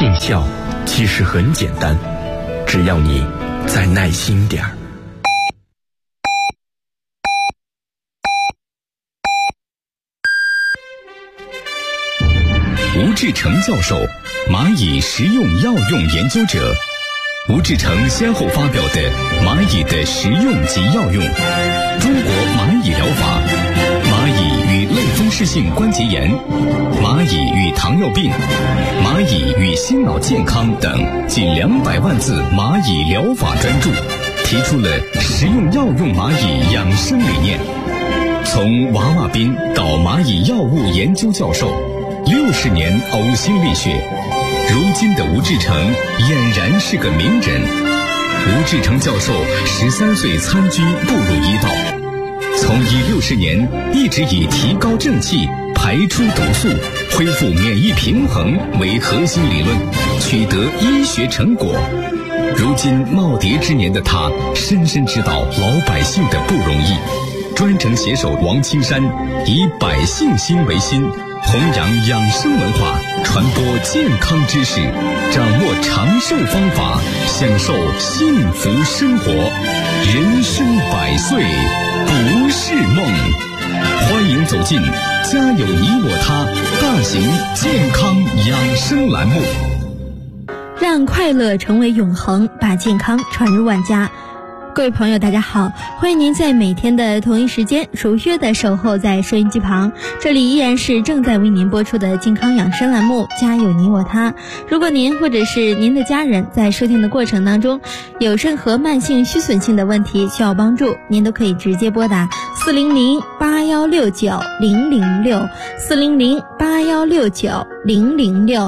见效其实很简单，只要你再耐心点儿。 吴志成教授，蚂蚁食用药用研究者。吴志成先后发表的《蚂蚁的食用及药用》、《中国蚂蚁疗法》、《蚂蚁与类风湿性关节炎》、《蚂蚁与糖尿病》、《蚂蚁与心脑健康》等近200万字蚂蚁疗法专著，提出了食用药用蚂蚁养生理念。从娃娃兵到蚂蚁药物研究教授，60年呕心沥血，如今的吴志成俨然是个名人。吴志成教授13岁参军步入医道，从医60年一直以提高正气、排出毒素、恢复免疫平衡为核心理论，取得医学成果。如今耄耋之年的他，深深知道老百姓的不容易，专程携手王青山，以百姓心为心，弘扬养生文化，传播健康知识，掌握长寿方法，享受幸福生活。人生100岁不是梦。欢迎走进家有你我他大型健康养生栏目， 让快乐成为永恒，把健康传入万家。各位朋友大家好，欢迎您在每天的同一时间如约的守候在收音机旁，这里依然是正在为您播出的健康养生栏目家有你我他。如果您或者是您的家人在收听的过程当中有任何慢性虚损性的问题需要帮助，您都可以直接拨打400-8169-006 400-8169-006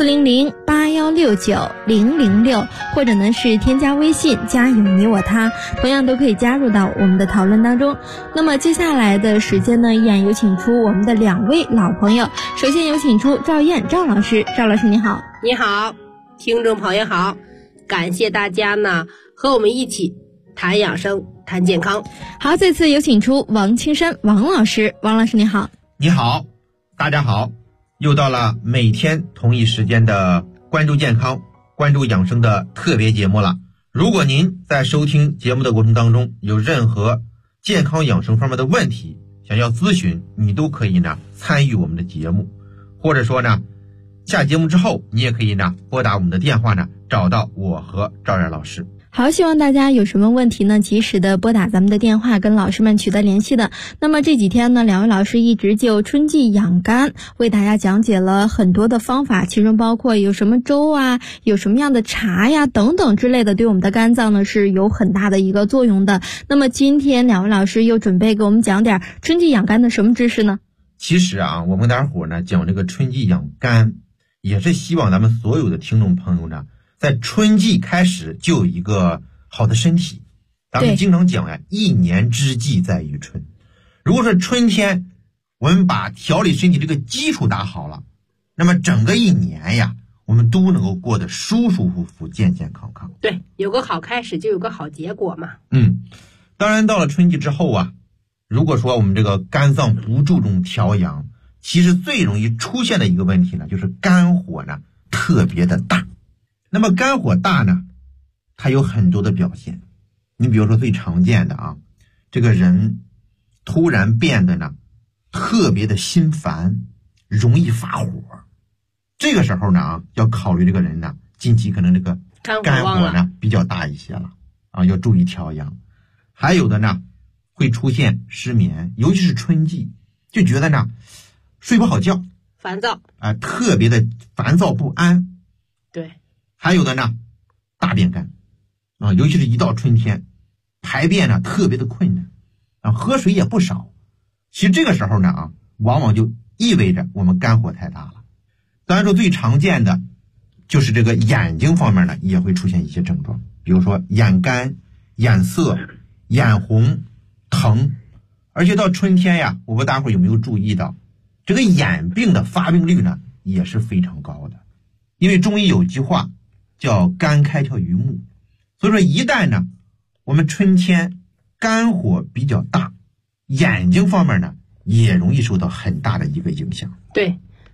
400-8169-006，或者呢是添加微信家有你我他，同样都可以加入到我们的讨论当中。那么接下来的时间呢，依然有请出我们的2位老朋友。首先有请出赵燕赵老师。赵老师你好。 你好，听众朋友好，感谢大家呢和我们一起谈养生谈健康。 好，这次有请出王青山王老师。王老师你好。 你好，大家好，又到了每天同一时间的关注健康关注养生的特别节目了。如果您在收听节目的过程当中有任何健康养生方面的问题想要咨询，你都可以呢参与我们的节目，或者说呢下节目之后你也可以呢拨打我们的电话呢找到我和赵燕老师。 好，希望大家有什么问题呢及时的拨打咱们的电话跟老师们取得联系的。那么这几天呢，2位老师一直就春季养肝为大家讲解了很多的方法，其中包括有什么粥啊，有什么样的茶呀等等之类的，对我们的肝脏呢是有很大的一个作用的。那么今天2位老师又准备给我们讲点春季养肝的什么知识呢？ 其实啊，我们大伙呢讲这个春季养肝，也是希望咱们所有的听众朋友呢在春季开始就有一个好的身体。咱们经常讲呀，1年之计在于春。如果说春天我们把调理身体这个基础打好了，那么整个1年呀，我们都能够过得舒舒服服、健健康康。 对，有个好开始就有个好结果嘛。 当然到了春季之后啊，如果说我们这个肝脏不注重调养，其实最容易出现的一个问题呢，就是肝火呢特别的大。那么肝火大呢，它有很多的表现。你比如说最常见的啊，这个人突然变得呢特别的心烦，容易发火。这个时候呢要考虑这个人呢近期可能这个肝火呢比较大一些了啊，要注意调养。还有的呢会出现失眠，尤其是春季，就觉得呢睡不好觉， 烦躁特别的烦躁不安。 对， 还有的呢大便干啊，尤其是一到春天，排便呢特别的困难啊，喝水也不少。其实这个时候呢往往就意味着我们肝火太大了。当然说最常见的就是这个眼睛方面呢也会出现一些症状，比如说眼干、眼涩、眼红、疼。而且到春天呀，我们大伙有没有注意到这个眼病的发病率呢也是非常高的。因为中医有句话叫肝开窍于目，所以说一旦呢我们春天肝火比较大，眼睛方面呢也容易受到很大的一个影响。 对，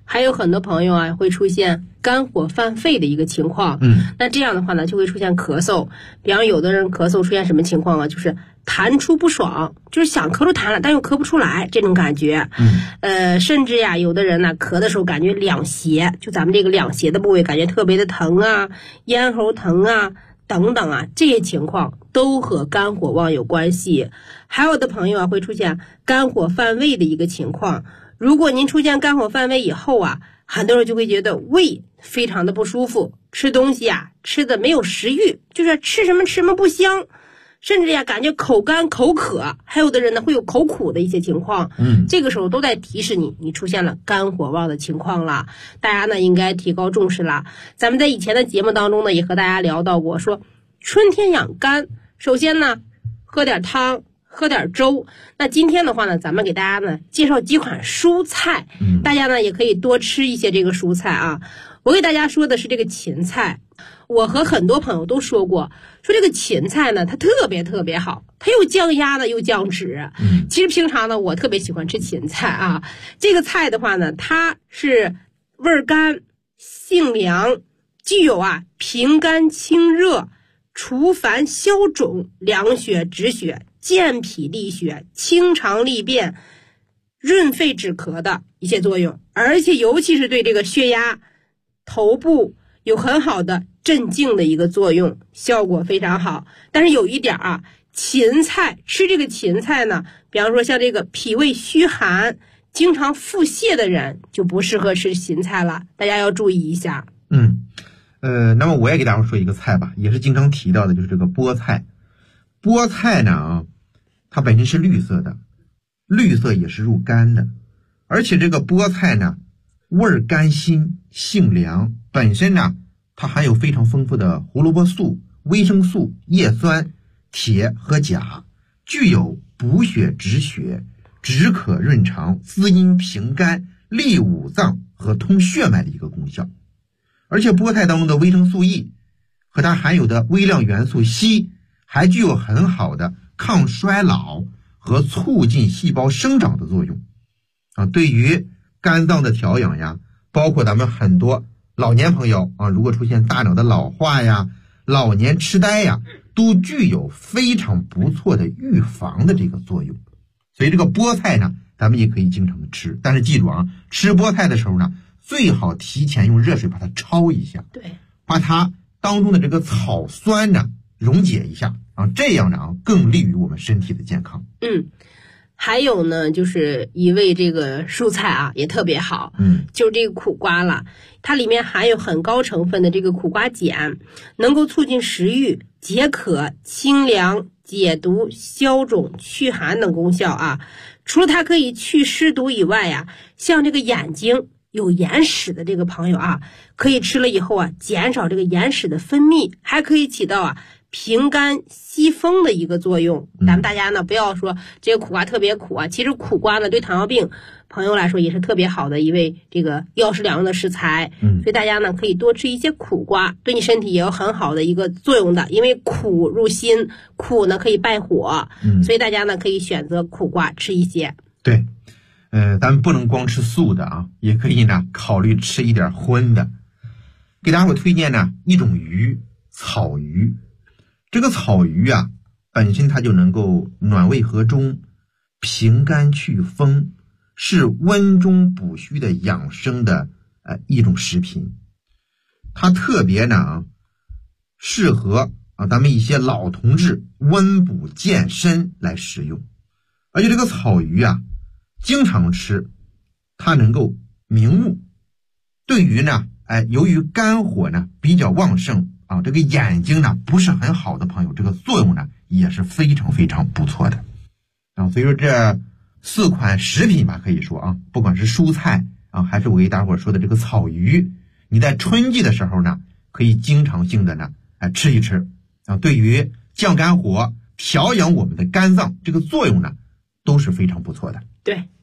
还有很多朋友啊会出现肝火犯肺的一个情况。那这样的话呢，就会出现咳嗽。比方有的人咳嗽出现什么情况啊？就是痰出不爽，就是想咳出痰来，但又咳不出来这种感觉。甚至呀，有的人呢咳的时候感觉两胁，就咱们这个两胁的部位感觉特别的疼啊，咽喉疼啊等等啊，这些情况都和肝火旺有关系。还有的朋友啊会出现肝火犯胃的一个情况。如果您出现肝火犯胃以后啊，很多人就会觉得胃非常的不舒服，吃东西啊吃的没有食欲，就是吃什么不香，甚至呀感觉口干口渴，还有的人呢会有口苦的一些情况。这个时候都在提示你出现了肝火旺的情况了，大家呢应该提高重视了。咱们在以前的节目当中呢也和大家聊到过，说春天养肝，首先呢喝点汤，喝点粥。那今天的话呢，咱们给大家呢介绍几款蔬菜，大家呢也可以多吃一些这个蔬菜啊。我给大家说的是这个芹菜，我和很多朋友都说过，说这个芹菜呢它特别好，它又降压呢又降脂。其实平常呢我特别喜欢吃芹菜啊。这个菜的话呢，它是味甘性凉，具有平肝清热、除烦消肿、凉血止血、健脾利血、清肠利便、润肺止咳的一些作用，而且尤其是对这个血压、头部有很好的镇静的一个作用，效果非常好。但是有一点啊，芹菜吃这个芹菜呢，比方说像这个脾胃虚寒、经常腹泻的人就不适合吃芹菜了，大家要注意一下。 那么我也给大家说一个菜吧，也是经常提到的，就是这个菠菜。菠菜呢它本身是绿色的，绿色也是入肝的，而且这个菠菜呢味甘辛性凉，本身呢它含有非常丰富的胡萝卜素、维生素、叶酸、铁和钾，具有补血止血、止渴润肠、滋阴平肝、利五脏和通血脉的一个功效。而且菠菜当中的维生素 E 和它含有的微量元素硒还具有很好的抗衰老和促进细胞生长的作用对于肝脏的调养呀，包括咱们很多老年朋友如果出现大脑的老化呀、老年痴呆呀，都具有非常不错的预防的这个作用。所以这个菠菜呢，咱们也可以经常的吃，但是记住吃菠菜的时候呢，最好提前用热水把它焯一下， 对， 把它当中的这个草酸呢溶解一下这样呢更利于我们身体的健康。 还有呢，就是一味这个蔬菜也特别好，就是这个苦瓜了，它里面含有很高成分的这个苦瓜碱，能够促进食欲、解渴、清凉、解毒、消肿、祛寒等功效除了它可以去湿毒以外像这个眼睛有眼屎的这个朋友可以吃了以后减少这个眼屎的分泌，还可以起到平肝息风的一个作用。咱们大家呢不要说这个苦瓜特别苦其实苦瓜呢对糖尿病朋友来说也是特别好的一味这个药食两用的食材。所以大家呢可以多吃一些苦瓜，对你身体也有很好的一个作用的，因为苦入心，苦呢可以败火，所以大家呢可以选择苦瓜吃一些。 对，咱们不能光吃素的也可以呢考虑吃一点荤的。给大家伙推荐呢一种鱼，草鱼。这个草鱼本身它就能够暖胃和中、平肝祛风，是温中补虚的养生的一种食品。它特别呢适合咱们一些老同志温补健身来食用。而且这个草鱼经常吃，它能够明目。对于呢由于肝火呢比较旺盛这个眼睛呢不是很好的朋友，这个作用呢也是非常非常不错的所以说这4款食品吧，可以说不管是蔬菜还是我给大伙说的这个草鱼，你在春季的时候呢可以经常性的呢吃一吃对于降肝火、调养我们的肝脏这个作用呢都是非常不错的。 对，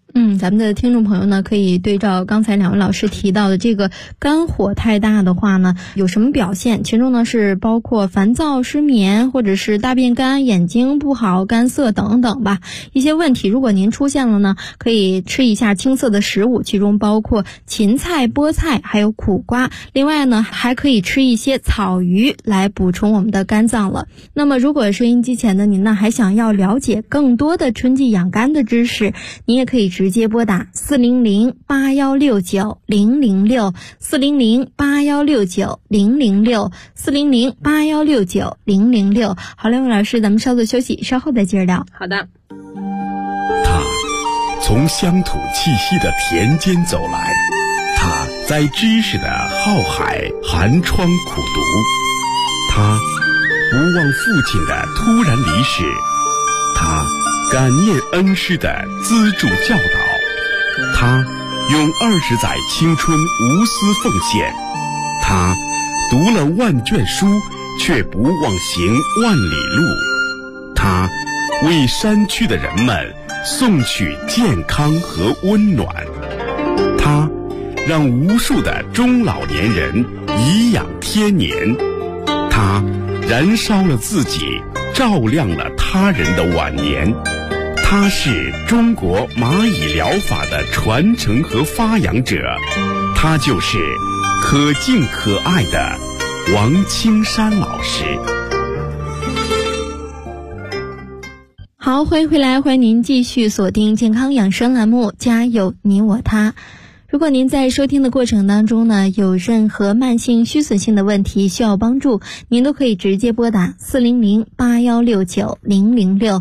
咱们的听众朋友呢，可以对照刚才两位老师提到的这个肝火太大的话呢，有什么表现？其中呢是包括烦躁、失眠，或者是大便干、眼睛不好、干涩等等吧一些问题。如果您出现了呢，可以吃一下青色的食物，其中包括芹菜、菠菜还有苦瓜。另外呢，还可以吃一些草鱼来补充我们的肝脏了。那么如果收音机前的您呢，还想要了解更多的春季养肝的知识，您也可以直接拨打400-8169-006 400-8169-006 400-8169-006。好，两位老师，咱们稍作休息，稍后再接着聊。 好的。 他从乡土气息的田间走来，他在知识的浩海寒窗苦读，他不忘父亲的突然离世，他感念恩师的资助教导，他用20载青春无私奉献，他读了万卷书却不忘行万里路，他为山区的人们送去健康和温暖，他让无数的中老年人颐养天年，他燃烧了自己，照亮了他人的晚年。他是中国蚂蚁疗法的传承和发扬者，他就是可敬可爱的王青山老师。 好，欢迎回来，欢迎您继续锁定健康养生栏目，家有你我他。如果您在收听的过程当中呢，有任何慢性虚损性的问题需要帮助，您都可以直接拨打400-8169-006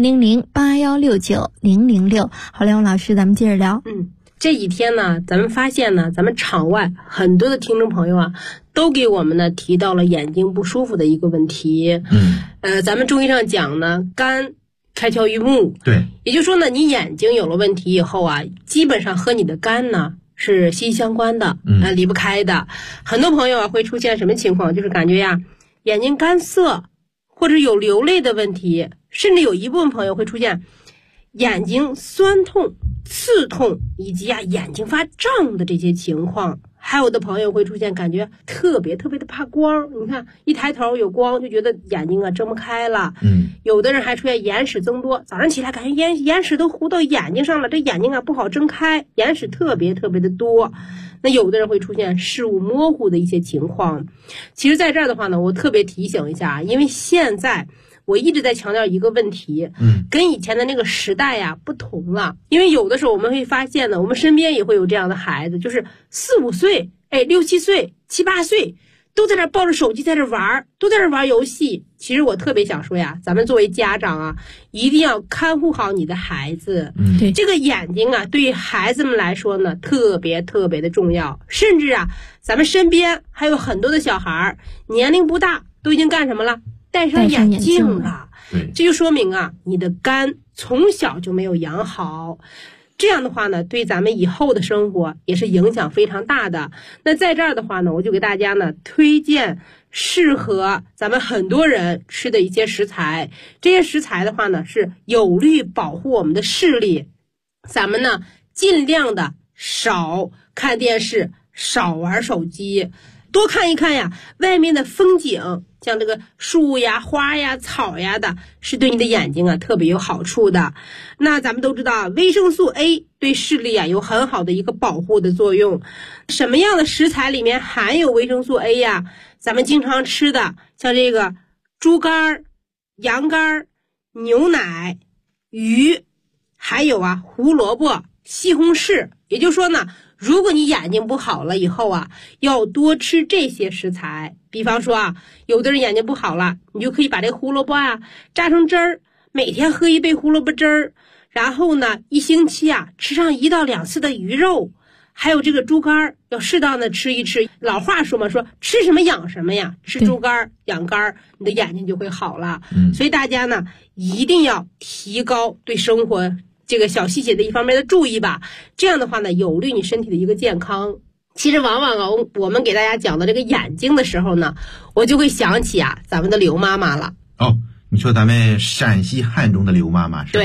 400-8169-006。好，梁老师，咱们接着聊。 这几天呢，咱们发现呢，咱们场外很多的听众朋友啊，都给我们呢提到了眼睛不舒服的一个问题。咱们中医上讲呢，肝开窍于目，对，也就是说呢，你眼睛有了问题以后啊，基本上和你的肝呢是息息相关的，离不开的。很多朋友啊会出现什么情况，就是感觉呀眼睛干涩，或者有流泪的问题，甚至有一部分朋友会出现眼睛酸痛、刺痛，以及眼睛发胀的这些情况。还有的朋友会出现感觉特别的怕光，你看一抬头有光就觉得眼睛啊睁不开了。有的人还出现眼屎增多，早上起来感觉眼屎都糊到眼睛上了，这眼睛啊不好睁开，眼屎特别的多。那有的人会出现视物模糊的一些情况。其实在这儿的话呢，我特别提醒一下，因为现在我一直在强调一个问题，跟以前的那个时代呀不同了。因为有的时候我们会发现呢，我们身边也会有这样的孩子，就是4、5岁、6、7岁、7、8岁，都在这抱着手机在这玩，都在这玩游戏。其实我特别想说呀，咱们作为家长啊，一定要看护好你的孩子。对，这个眼睛啊，对于孩子们来说呢，特别的重要。甚至啊，咱们身边还有很多的小孩年龄不大，都已经干什么了？戴上眼镜了。这就说明啊，你的肝从小就没有养好。这样的话呢，对咱们以后的生活也是影响非常大的。那在这儿的话呢，我就给大家呢推荐适合咱们很多人吃的一些食材。这些食材的话呢，是有利保护我们的视力。咱们呢尽量的少看电视，少玩手机，多看一看呀外面的风景，像这个树呀、花呀、草呀的，是对你的眼睛啊特别有好处的。那咱们都知道，维生素 A 对视力啊有很好的一个保护的作用。什么样的食材里面含有维生素 A 呀？咱们经常吃的，像这个猪肝、羊肝、牛奶、鱼，还有胡萝卜、西红柿。也就是说呢，如果你眼睛不好了以后啊，要多吃这些食材。比方说有的人眼睛不好了，你就可以把这胡萝卜榨成汁儿，每天喝1杯胡萝卜汁儿，然后呢1星期吃上1到2次的鱼肉，还有这个猪肝要适当的吃一吃。老话说嘛，说吃什么养什么呀，吃猪肝养肝，你的眼睛就会好了。所以大家呢一定要提高对生活这个小细节的一方面的注意吧，这样的话呢有利你身体的一个健康。其实往往我们给大家讲的这个眼睛的时候呢，我就会想起咱们的刘妈妈了。 你说咱们陕西汉中的刘妈妈是吧？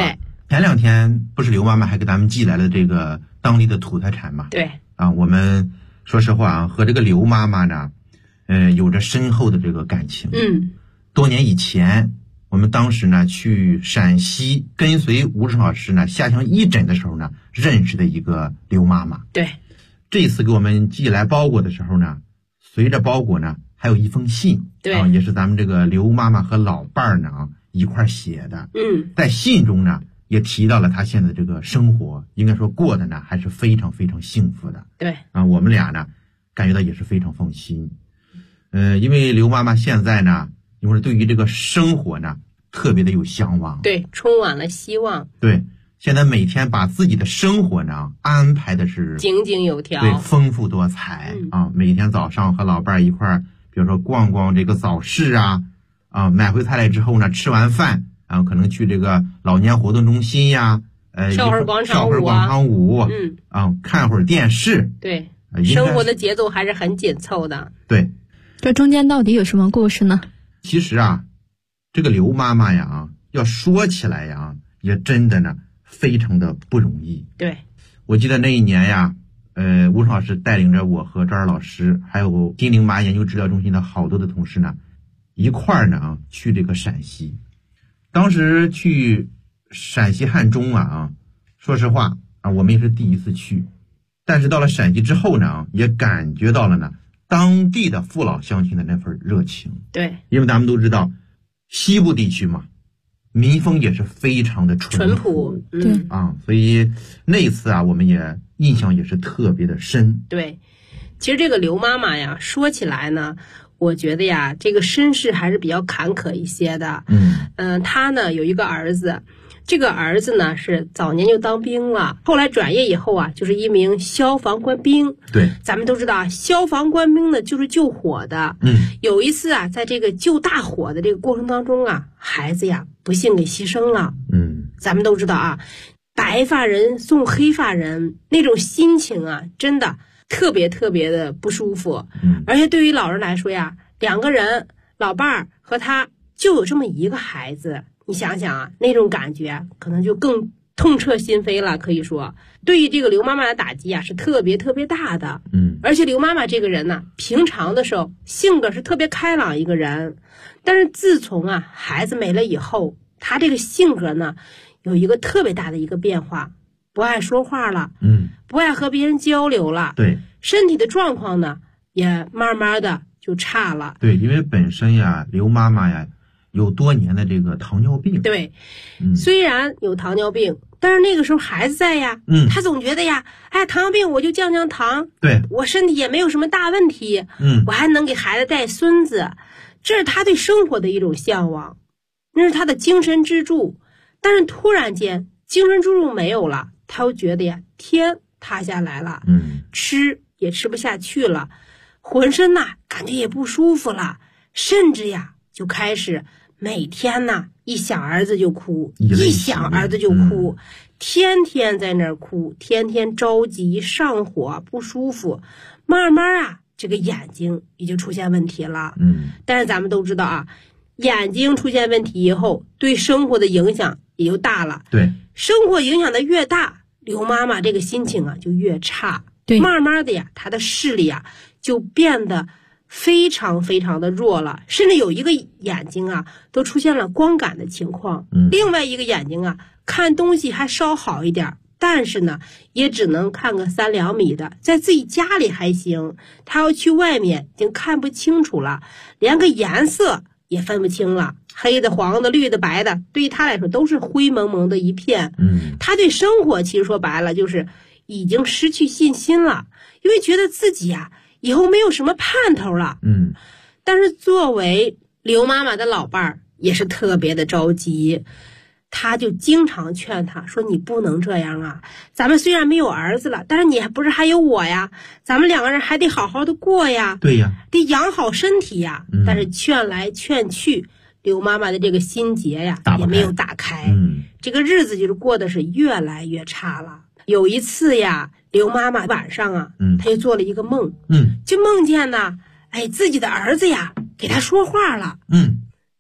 前2天不是刘妈妈还给咱们寄来了这个当地的土特产嘛？ 对啊，我们说实话啊，和这个刘妈妈呢，有着深厚的这个感情。多年以前，我们当时呢去陕西跟随吴志老师呢下乡义诊的时候呢，认识的一个刘妈妈。 对， 这次给我们寄来包裹的时候呢，随着包裹呢还有一封信， 对啊，也是咱们这个刘妈妈和老伴儿呢一块写的。在信中呢也提到了她现在这个生活，应该说过的呢还是非常非常幸福的。 对啊，我们俩呢感觉到也是非常放心。因为刘妈妈现在呢，因为对于这个生活呢特别的有向往， 对，充满了希望。 对，现在每天把自己的生活呢安排的是井井有条， 对，丰富多彩。每天早上和老伴儿一块儿，比如说逛逛这个早市啊，买回菜来之后呢，吃完饭，然后可能去这个老年活动中心呀， 跳会儿广场舞， 看会儿电视。 对，生活的节奏还是很紧凑的。 对， 这中间到底有什么故事呢？ 其实啊，这个刘妈妈呀，要说起来呀，也真的呢非常的不容易。 对， 我记得那一年呀，吴老师带领着我和赵二老师，还有金陵麻研究治疗中心的好多的同事呢，一块儿呢去这个陕西。当时去陕西汉中说实话我们也是第一次去，但是到了陕西之后呢，也感觉到了呢当地的父老乡亲的那份热情。 对， 因为咱们都知道西部地区嘛，民风也是非常的淳朴。 对所以那一次我们也印象也是特别的深。 对，其实这个刘妈妈呀，说起来呢，我觉得呀，这个身世还是比较坎坷一些的。她呢有一个儿子，这个儿子呢是早年就当兵了，后来转业以后就是一名消防官兵。 对， 咱们都知道消防官兵呢就是救火的。有一次在这个救大火的这个过程当中孩子呀不幸给牺牲了。咱们都知道白发人送黑发人，那种心情真的特别特别的不舒服。而且对于老人来说呀，2个人，老伴儿和他就有这么一个孩子，你想想那种感觉可能就更痛彻心扉了。可以说对于这个刘妈妈的打击是特别特别大的。而且刘妈妈这个人呢，平常的时候性格是特别开朗一个人，但是自从孩子没了以后，她这个性格呢有一个特别大的一个变化，不爱说话了，不爱和别人交流了。 对， 身体的状况呢也慢慢的就差了。 对，因为本身刘妈妈有多年的这个糖尿病。 对，虽然有糖尿病，但是那个时候孩子在呀，他总觉得糖尿病我就降糖， 对， 我身体也没有什么大问题，我还能给孩子带孙子，这是他对生活的一种向往，那是他的精神支柱。但是突然间精神支柱没有了，他又觉得天塌下来了，吃也吃不下去了，浑身感觉也不舒服了，甚至就开始每天一想儿子就哭，一想儿子就哭，天天在那儿哭，天天着急上火不舒服，慢慢这个眼睛也就出现问题了。但是咱们都知道眼睛出现问题以后，对生活的影响也就大了。 对， 生活影响的越大，刘妈妈这个心情就越差。 对， 慢慢的她的视力就变得非常非常的弱了，甚至有一个眼睛都出现了光感的情况。另外一个眼睛看东西还稍好一点，但是呢也只能看个3、2米的，在自己家里还行，他要去外面已经看不清楚了，连个颜色也分不清了，黑的、黄的、绿的、白的，对于他来说都是灰蒙蒙的一片。他对生活其实说白了就是已经失去信心了，因为觉得自己以后没有什么盼头了。但是作为刘妈妈的老伴儿也是特别的着急，他就经常劝他说，你不能这样咱们虽然没有儿子了，但是你不是还有我呀，咱们2个人还得好好的过呀。 对呀， 得养好身体呀。但是劝来劝去，刘妈妈的这个心结也没有打开。这个日子就是过得是越来越差了。有一次刘妈妈晚上她就做了一个梦，就梦见自己的儿子给她说话了。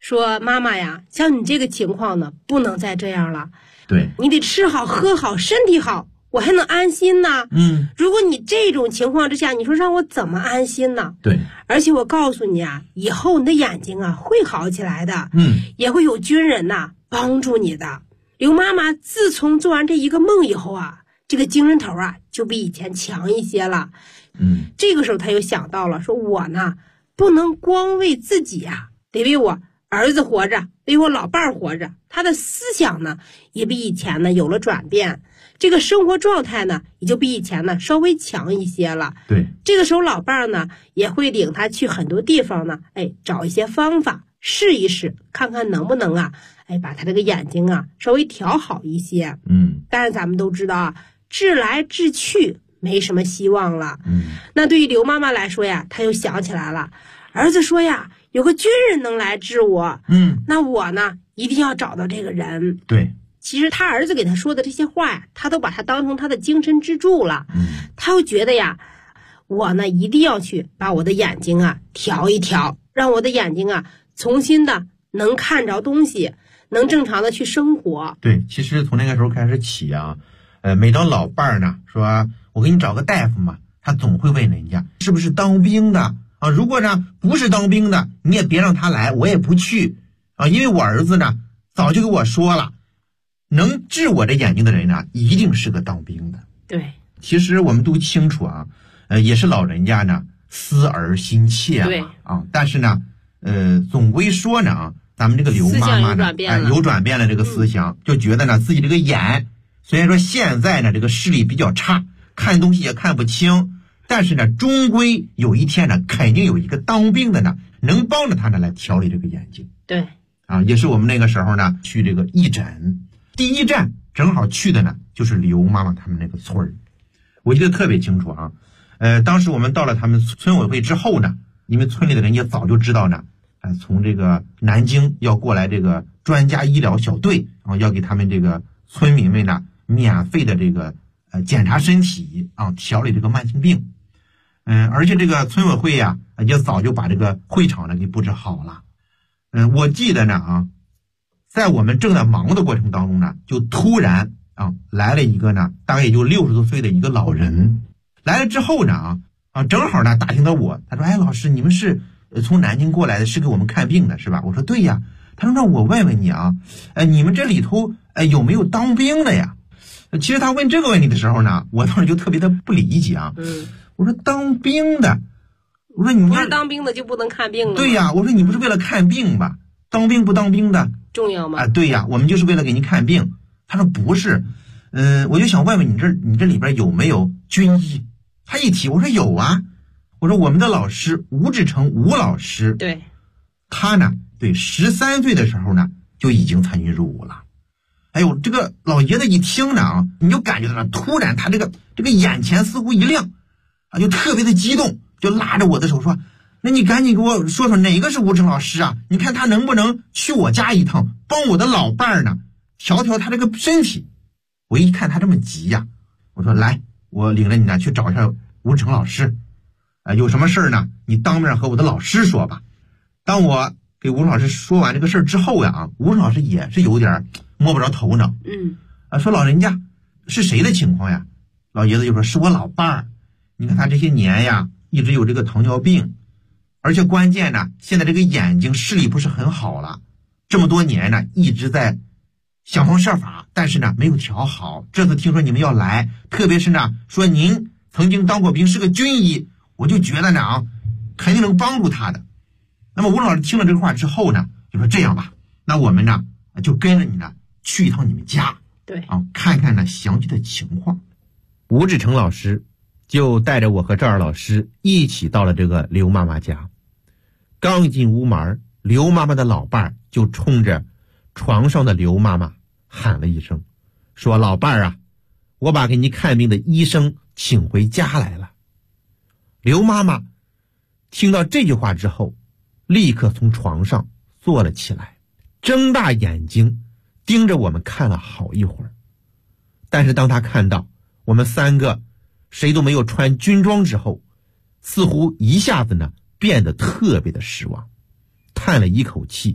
说妈妈呀，像你这个情况呢，不能再这样了。 对， 你得吃好喝好，身体好，我还能安心呢。如果你这种情况之下，你说让我怎么安心呢？ 对， 而且我告诉你啊，以后你的眼睛啊会好起来的。也会有军人呐帮助你的。刘妈妈自从做完这一个梦以后啊，这个精神头啊就比以前强一些了。这个时候他又想到了，说我呢不能光为自己啊，得为我儿子活着，为我老伴儿活着。他的思想呢也比以前呢有了转变，这个生活状态呢也就比以前呢稍微强一些了。 对， 这个时候老伴儿呢也会领他去很多地方呢，找一些方法试一试，看看能不能啊，把他这个眼睛啊稍微调好一些。但是咱们都知道啊，治来治去没什么希望了。那对于刘妈妈来说呀，她又想起来了，儿子说呀，有个军人能来治我。那我呢一定要找到这个人。 对， 其实他儿子给他说的这些话呀，他都把他当成他的精神支柱了。他又觉得呀，我呢一定要去把我的眼睛啊调一调，让我的眼睛啊重新的能看着东西，能正常的去生活。 对，其实从那个时候开始起啊，每当老伴儿呢说我给你找个大夫嘛，他总会问人家是不是当兵的啊？如果呢不是当兵的，你也别让他来，我也不去啊，因为我儿子呢早就跟我说了，能治我这眼睛的人呢一定是个当兵的。 对， 其实我们都清楚啊，也是老人家呢思儿心切嘛。 对啊，但是呢总归说呢咱们这个刘妈妈呢有转变了这个思想，就觉得呢自己这个眼虽然说现在呢这个视力比较差，看东西也看不清，但是呢终归有一天呢肯定有一个当兵的呢能帮着他呢来调理这个眼睛。 对啊，也是我们那个时候呢去这个义诊，第一站正好去的呢就是刘妈妈他们那个村儿，我记得特别清楚啊。当时我们到了他们村委会之后呢，因为村里的人也早就知道呢，从这个南京要过来这个专家医疗小队啊，要给他们这个村民们呢免费的这个检查身体啊，调理这个慢性病。而且这个村委会呀也早就把这个会场呢给布置好了。我记得呢啊，在我们正在忙的过程当中呢，就突然啊来了一个呢大概也就60多岁的一个老人。来了之后呢正好呢打听到我，他说老师你们是从南京过来的，是给我们看病的是吧？我说对呀。他说让我问问你啊，你们这里头有没有当兵的呀？其实他问这个问题的时候呢，我当时就特别的不理解啊。我说当兵的，我说你不是当兵的就不能看病了吗？ 对呀，我说你不是为了看病吧？当兵不当兵的重要吗？ 对呀，我们就是为了给您看病。他说不是，我就想问问你这里边有没有军医？他一提我说有啊，我说我们的老师吴志成吴老师， 对， 他呢对13岁的时候呢就已经参军入伍了。哎呦，这个老爷子一听呢你就感觉到突然他这个眼前似乎一亮啊，就特别的激动，就拉着我的手说，那你赶紧给我说说哪个是吴成老师啊？你看他能不能去我家一趟，帮我的老伴儿呢调调他这个身体。我一看他这么急呀，我说来，我领着你呢去找一下吴成老师，有什么事儿呢你当面和我的老师说吧。当我给吴老师说完这个事儿之后呀吴老师也是有点摸不着头脑。说老人家是谁的情况呀？老爷子就说是我老伴儿，你看他这些年呀一直有这个糖尿病，而且关键呢现在这个眼睛视力不是很好了，这么多年呢一直在想方设法，但是呢没有调好。这次听说你们要来，特别是呢说您曾经当过兵是个军医，我就觉得呢肯定能帮助他的。那么吴老师听了这个话之后呢就说这样吧，那我们呢就跟着你呢去一趟你们家， 对看看呢详细的情况。吴志成老师就带着我和赵二老师一起到了这个刘妈妈家。刚进屋门，刘妈妈的老伴儿就冲着床上的刘妈妈喊了一声，说老伴儿啊，我把给你看病的医生请回家来了。刘妈妈听到这句话之后，立刻从床上坐了起来，睁大眼睛盯着我们看了好一会儿。但是当她看到我们3个谁都没有穿军装之后，似乎一下子呢变得特别的失望，叹了一口气，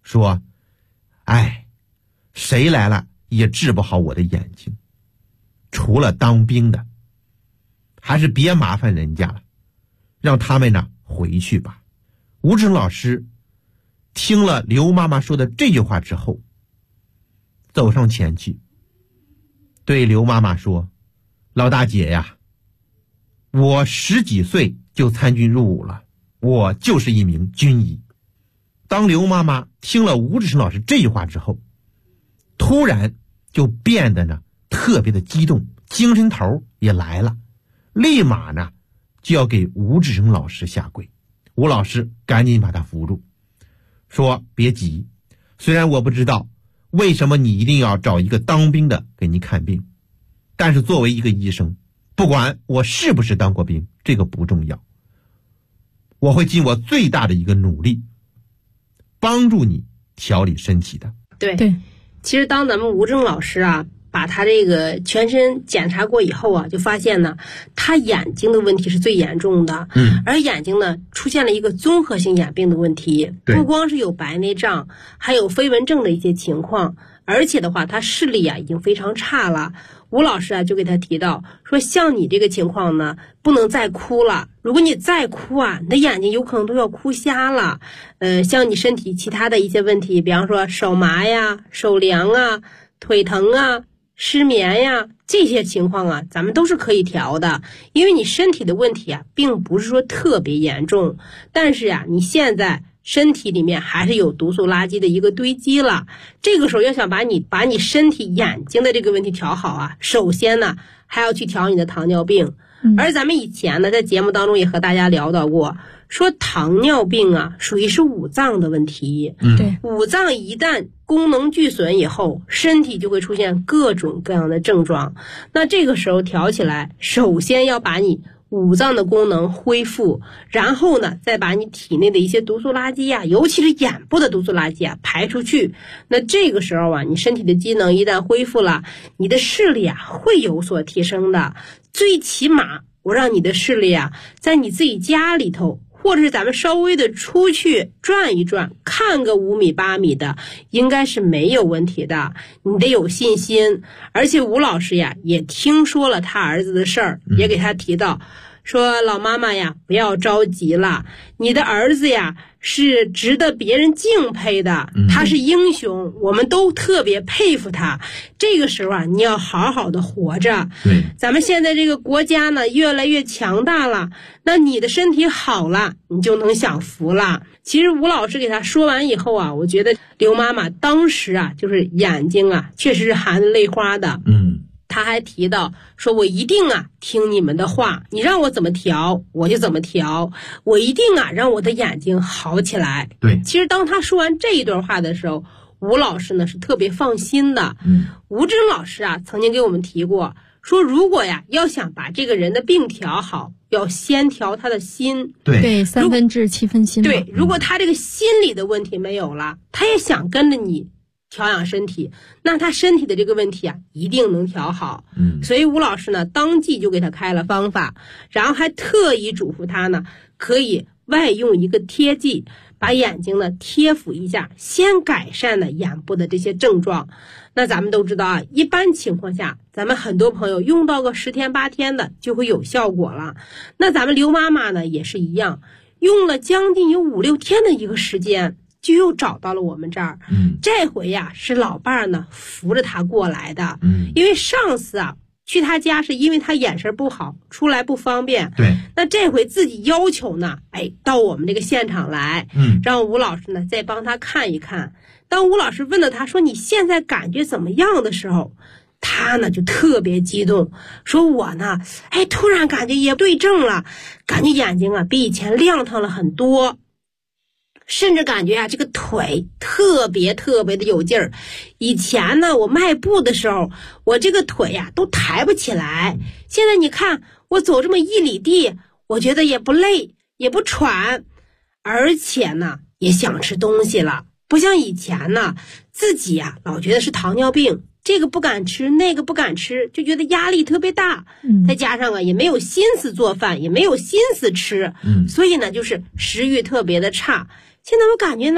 说哎，谁来了也治不好我的眼睛，除了当兵的，还是别麻烦人家了，让他们呢回去吧。吴志成老师听了刘妈妈说的这句话之后，走上前去对刘妈妈说，老大姐呀，我10几岁就参军入伍了，我就是一名军医。当刘妈妈听了吴志成老师这句话之后，突然就变得呢特别的激动，精神头也来了，立马呢就要给吴志成老师下跪。吴老师赶紧把他扶住，说别急，虽然我不知道为什么你一定要找一个当兵的给你看病，但是作为一个医生，不管我是不是当过兵，这个不重要，我会尽我最大的一个努力帮助你调理身体的。 对，其实当咱们吴正老师啊把他这个全身检查过以后啊，就发现呢，他眼睛的问题是最严重的。而眼睛呢出现了一个综合性眼病的问题，不光是有白内障，还有飞蚊症的一些情况，而且的话，他视力啊已经非常差了。吴老师啊就给他提到说，像你这个情况呢，不能再哭了，如果你再哭啊，你的眼睛有可能都要哭瞎了。像你身体其他的一些问题，比方说手麻呀、手凉啊、腿疼啊、失眠呀，这些情况啊，咱们都是可以调的，因为你身体的问题啊，并不是说特别严重，但是啊，你现在身体里面还是有毒素垃圾的一个堆积了。这个时候要想把你身体眼睛的这个问题调好啊，首先呢，还要去调你的糖尿病。而咱们以前呢，在节目当中也和大家聊到过，说糖尿病啊，属于是五脏的问题。 对， 五脏一旦功能俱损以后，身体就会出现各种各样的症状。那这个时候调起来，首先要把你五脏的功能恢复，然后呢，再把你体内的一些毒素垃圾啊，尤其是眼部的毒素垃圾啊排出去。那这个时候啊，你身体的机能一旦恢复了，你的视力啊会有所提升的。最起码我让你的视力啊，在你自己家里头，或者是咱们稍微的出去转一转，看个5米8米的，应该是没有问题的。你得有信心。而且吴老师呀，也听说了他儿子的事儿，也给他提到说，老妈妈呀，不要着急了，你的儿子呀是值得别人敬佩的，他是英雄，我们都特别佩服他。这个时候啊，你要好好的活着。咱们现在这个国家呢越来越强大了，那你的身体好了，你就能享福了。其实吴老师给他说完以后啊，我觉得刘妈妈当时啊，就是眼睛啊确实是含泪花的。他还提到说，我一定啊听你们的话，你让我怎么调我就怎么调，我一定啊让我的眼睛好起来。 对， 其实当他说完这一段话的时候，吴老师呢是特别放心的。吴志老师啊曾经给我们提过，说如果呀要想把这个人的病调好，要先调他的心。 对，3分治7分心。 对，如果他这个心理的问题没有了，他也想跟着你调养身体，那他身体的这个问题啊，一定能调好。所以吴老师呢，当即就给他开了方法，然后还特意嘱咐他呢，可以外用一个贴剂，把眼睛呢贴敷一下，先改善了眼部的这些症状。那咱们都知道啊，一般情况下，咱们很多朋友用到个10天8天的就会有效果了。那咱们刘妈妈呢也是一样，用了将近有5、6天的一个时间，就又找到了我们这儿。这回呀是老伴儿呢扶着他过来的。因为上次啊去他家是因为他眼神不好，出来不方便。 对， 那这回自己要求呢，到我们这个现场来，让吴老师呢再帮他看一看。当吴老师问了他说你现在感觉怎么样的时候，他呢就特别激动，说我呢突然感觉也对症了，感觉眼睛啊比以前亮堂了很多，甚至感觉啊这个腿特别的有劲儿。以前呢我迈步的时候，我这个腿呀都抬不起来，现在你看我走这么1里地，我觉得也不累也不喘，而且呢也想吃东西了，不像以前呢自己呀老觉得是糖尿病，这个不敢吃那个不敢吃，就觉得压力特别大。再加上啊也没有心思做饭，也没有心思吃，所以呢就是食欲特别的差。现在我感觉呢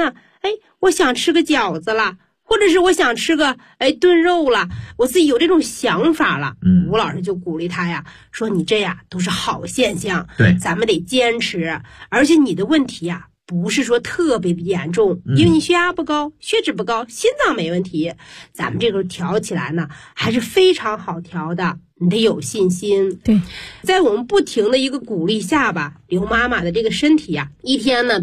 哎，我想吃个饺子了，或者是我想吃个炖肉了，我自己有这种想法了。吴老师就鼓励他呀，说你这呀都是好现象， 对， 咱们得坚持，而且你的问题呀不是说特别的严重，因为你血压不高，血脂不高，心脏没问题，咱们这个调起来呢还是非常好调的，你得有信心。 对， 在我们不停的一个鼓励下吧，刘妈妈的这个身体呀，一天呢